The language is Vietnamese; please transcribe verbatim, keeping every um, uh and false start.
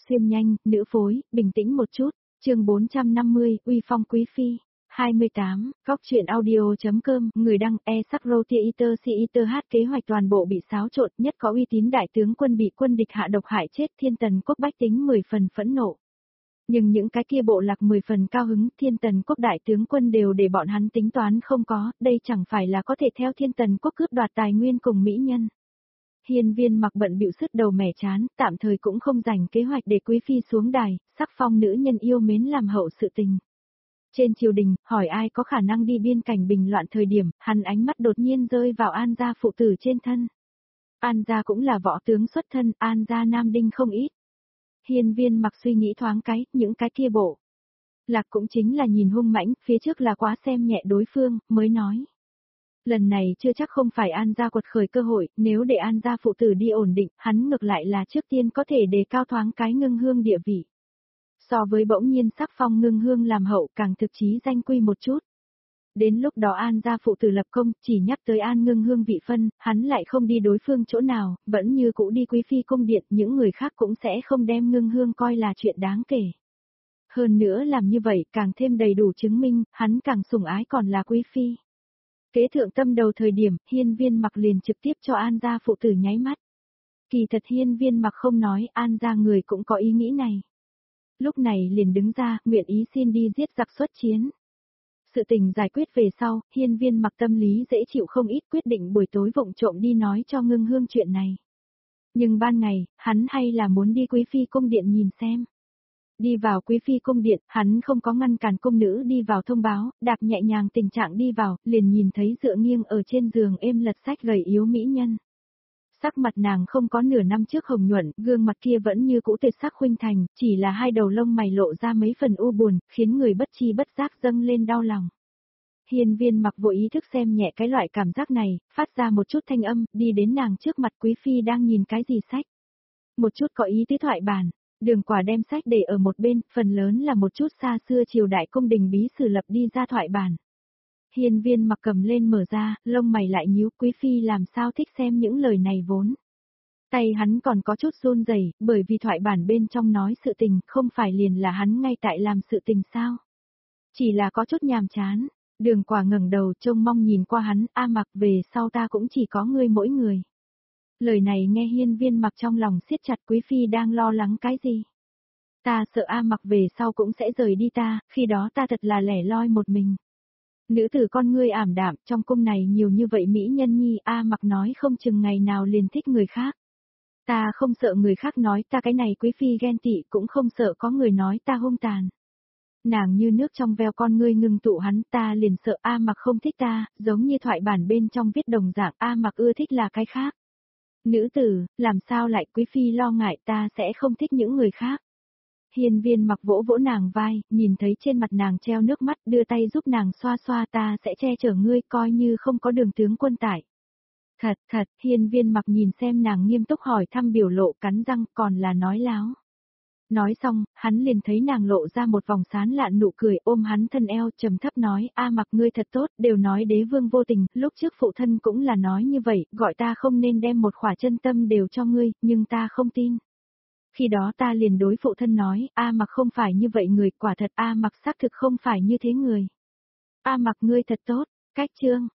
Xuyên nhanh, nữ phối, bình tĩnh một chút. Chương bốn trăm năm mươi, uy phong quý phi. hai mươi tám, góc truyện audio.com, người đăng e sắc Theater Theater hát kế hoạch toàn bộ bị xáo trộn, nhất có uy tín đại tướng quân bị quân địch hạ độc hại chết, Thiên Tần quốc bách tính mười phần phẫn nộ. Nhưng những cái kia bộ lạc mười phần cao hứng, Thiên Tần quốc đại tướng quân đều để bọn hắn tính toán không có, đây chẳng phải là có thể theo Thiên Tần quốc cướp đoạt tài nguyên cùng mỹ nhân. Hiên Viên Mặc bận bịu sứt đầu mẻ chán, tạm thời cũng không dành kế hoạch để quý phi xuống đài, sắc phong nữ nhân yêu mến làm hậu sự tình. Trên triều đình, hỏi ai có khả năng đi biên cảnh bình loạn thời điểm, hắn ánh mắt đột nhiên rơi vào An gia phụ tử trên thân. An gia cũng là võ tướng xuất thân, An gia nam đinh không ít. Hiên Viên Mặc suy nghĩ thoáng cái, những cái kia bộ lạc cũng chính là nhìn hung mãnh, phía trước là quá xem nhẹ đối phương, mới nói. Lần này chưa chắc không phải An gia quật khởi cơ hội, nếu để An gia phụ tử đi ổn định, hắn ngược lại là trước tiên có thể đề cao thoáng cái Ngưng Hương địa vị. So với bỗng nhiên sắc phong Ngưng Hương làm hậu càng thực chí danh quy một chút. Đến lúc đó An gia phụ tử lập công, chỉ nhắc tới An Ngưng Hương vị phân, hắn lại không đi đối phương chỗ nào, vẫn như cũ đi quý phi cung điện, những người khác cũng sẽ không đem Ngưng Hương coi là chuyện đáng kể. Hơn nữa làm như vậy càng thêm đầy đủ chứng minh, hắn càng sủng ái còn là quý phi. Kế thượng tâm đầu thời điểm, Hiên Viên Mặc liền trực tiếp cho An gia phụ tử nháy mắt. Kỳ thật Hiên Viên Mặc không nói, An gia người cũng có ý nghĩ này. Lúc này liền đứng ra, nguyện ý xin đi giết giặc xuất chiến. Sự tình giải quyết về sau, Hiên Viên Mặc tâm lý dễ chịu không ít, quyết định buổi tối vụng trộm đi nói cho Ngưng Hương chuyện này. Nhưng ban ngày, hắn hay là muốn đi quý phi cung điện nhìn xem. Đi vào quý phi cung điện, hắn không có ngăn cản cung nữ đi vào thông báo, đạp nhẹ nhàng tình trạng đi vào, liền nhìn thấy dựa nghiêng ở trên giường êm lật sách gầy yếu mỹ nhân. Sắc mặt nàng không có nửa năm trước hồng nhuận, gương mặt kia vẫn như cũ tuyệt sắc khuynh thành, chỉ là hai đầu lông mày lộ ra mấy phần u buồn, khiến người bất chi bất giác dâng lên đau lòng. Hiên Viên Mặc vội ý thức xem nhẹ cái loại cảm giác này, phát ra một chút thanh âm, đi đến nàng trước mặt quý phi đang nhìn cái gì sách. Một chút có ý tứ thoại bản. Đường Quả đem sách để ở một bên, phần lớn là một chút xa xưa triều đại cung đình bí sử lập đi ra thoại bản. Hiên Viên Mặc cầm lên mở ra, lông mày lại nhíu, quý phi làm sao thích xem những lời này vốn. Tay hắn còn có chút run rẩy, bởi vì thoại bản bên trong nói sự tình, không phải liền là hắn ngay tại làm sự tình sao. Chỉ là có chút nhàm chán, Đường Quả ngẩng đầu trông mong nhìn qua hắn, A Mặc về sau ta cũng chỉ có ngươi mỗi người. Lời này nghe Hiên Viên Mặc trong lòng siết chặt, quý phi đang lo lắng cái gì? Ta sợ A Mặc về sau cũng sẽ rời đi ta, khi đó ta thật là lẻ loi một mình. Nữ tử con ngươi ảm đạm, trong cung này nhiều như vậy mỹ nhân nhi, A Mặc nói không chừng ngày nào liền thích người khác. Ta không sợ người khác nói ta cái này quý phi ghen tị, cũng không sợ có người nói ta hung tàn. Nàng như nước trong veo con ngươi ngưng tụ hắn, ta liền sợ A Mặc không thích ta, giống như thoại bản bên trong viết đồng dạng A Mặc ưa thích là cái khác. Nữ tử, làm sao lại quý phi lo ngại ta sẽ không thích những người khác. Hiên Viên Mặc vỗ vỗ nàng vai, nhìn thấy trên mặt nàng treo nước mắt, đưa tay giúp nàng xoa xoa, ta sẽ che chở ngươi, coi như không có Đường tướng quân tại. Thật, thật, Hiên Viên Mặc nhìn xem nàng nghiêm túc hỏi thăm biểu lộ, cắn răng, còn là nói láo. Nói xong, hắn liền thấy nàng lộ ra một vòng sán lạn nụ cười, ôm hắn thân eo, trầm thấp nói, A Mặc ngươi thật tốt, đều nói đế vương vô tình, lúc trước phụ thân cũng là nói như vậy, gọi ta không nên đem một khỏa chân tâm đều cho ngươi, nhưng ta không tin. Khi đó ta liền đối phụ thân nói, A Mặc không phải như vậy người, quả thật A Mặc xác thực không phải như thế người. A Mặc ngươi thật tốt, cách chương,